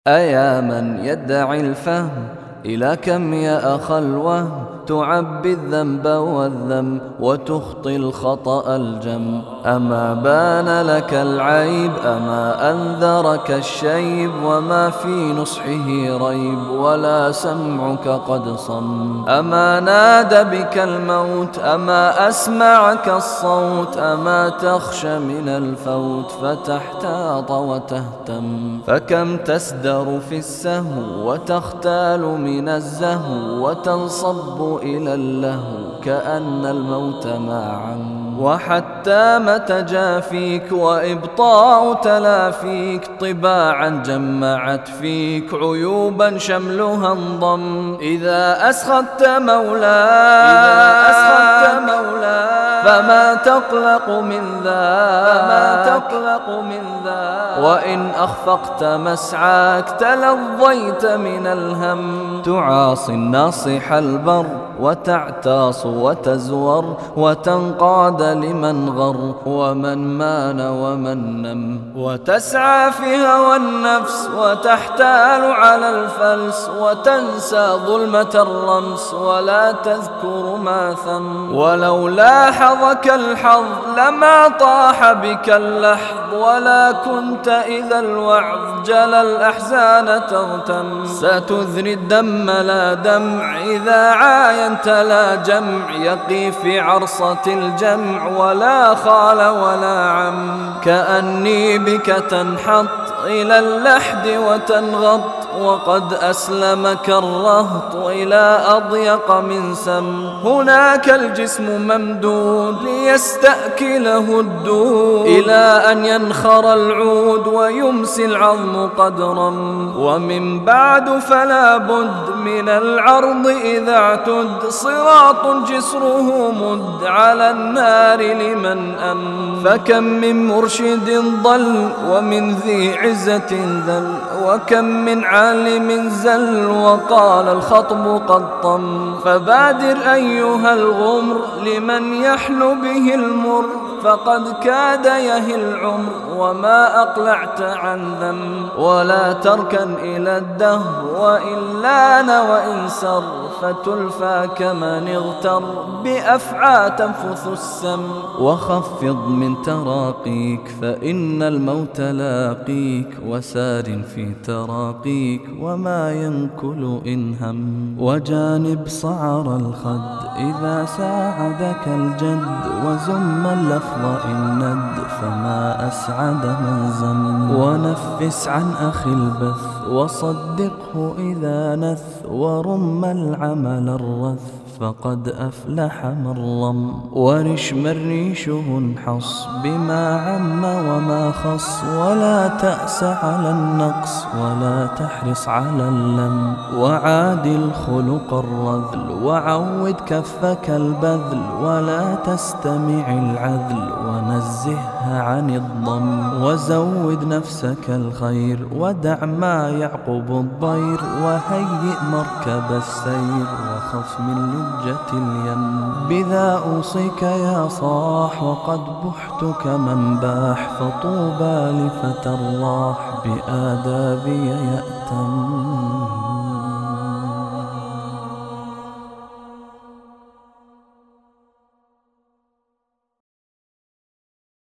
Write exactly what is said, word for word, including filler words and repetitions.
أيا من يدعي الفهم إلى كم يا أخا الوهم تعبي الذنب والذم وتخطي الخطأ الجم. أما بان لك العيب أما أنذرك الشيب وما في نصحه ريب ولا سمعك قد صم. أما نادى بك الموت أما أسمعك الصوت أما تخشى من الفوت فتحتاط وتهتم. فكم تسدر في السهو وتختال من الزهو وتنصب إلى اللهو كأن الموت معا. وحتى متى جافيك وإبطاء تلافيك طباعا جمعت فيك عيوبا شملها انضم. إذا أسخطت مولاي فما تقلق من ذاك فما تقلق من ذاك وإن أخفقت مسعاك تلظيت من الهم. تعاصي الناصح البر وتعتاص وتزور وتنقاد لمن غر ومن مان ومن نم. وتسعى في هوى النفس وتحتال على الفلس وتنسى ظلمة الرمس ولا تذكر ما ثم. ولو لاحظك الحظ لما طاح بك اللحظ ولا كنت إذا الوعظ جلى الأحزان تغتم. ستذري الدم لا دمع إذا عاينت لا جمع يقي في عرصة الجمع ولا خال ولا عم. كأني بك تنحط إلى اللحد وتنغط وقد أسلمك الرهط إلى أضيق من سم. هناك الجسم ممدود ليستأكله الدود إلى أن ينخر العود ويمسي العظم قدرا. ومن بعد فلا بد من العرض إذا اعتد صراط جسره مد على النار لمن أم. فكم من مرشد ضل ومن ذي عزة ذل وكم من عالم زل وقال الخطب قد طم. فبادر أيها الغمر لمن يحلو به المر فقد كاد يهي العمر وما أقلعت عن ذم. ولا تركن إلى الدهر وإن لان وإن سر فتلفى كمن اغتر بأفعى تنفث السم. وخفض من تراقيك فإن الموت لاقيك وسار في تراقيك وما ينكل إن هم. وجانب صعر الخد إذا ساعدك الجد وزم اللفظ إن ند فما أسعد من زم. ونفس عن أخي البث وصدقه إذا نث ورم العمل الرث فقد أفلح من رم. ورش من ريشه انحص بما عم وما خص ولا تأس على النقص ولا تحرص على اللم. وعادل خلق الرذل وعود كفك البذل ولا تستمع العذل ونزهها عن الضم. وزود نفسك الخير ودع ما يعقب الضير وهيئ مركب السير وخف من لجة اليم. بذا أوصيك يا صاح وقد بحت كمن باح فطوبى لفتى الراح بآدابي يأتم.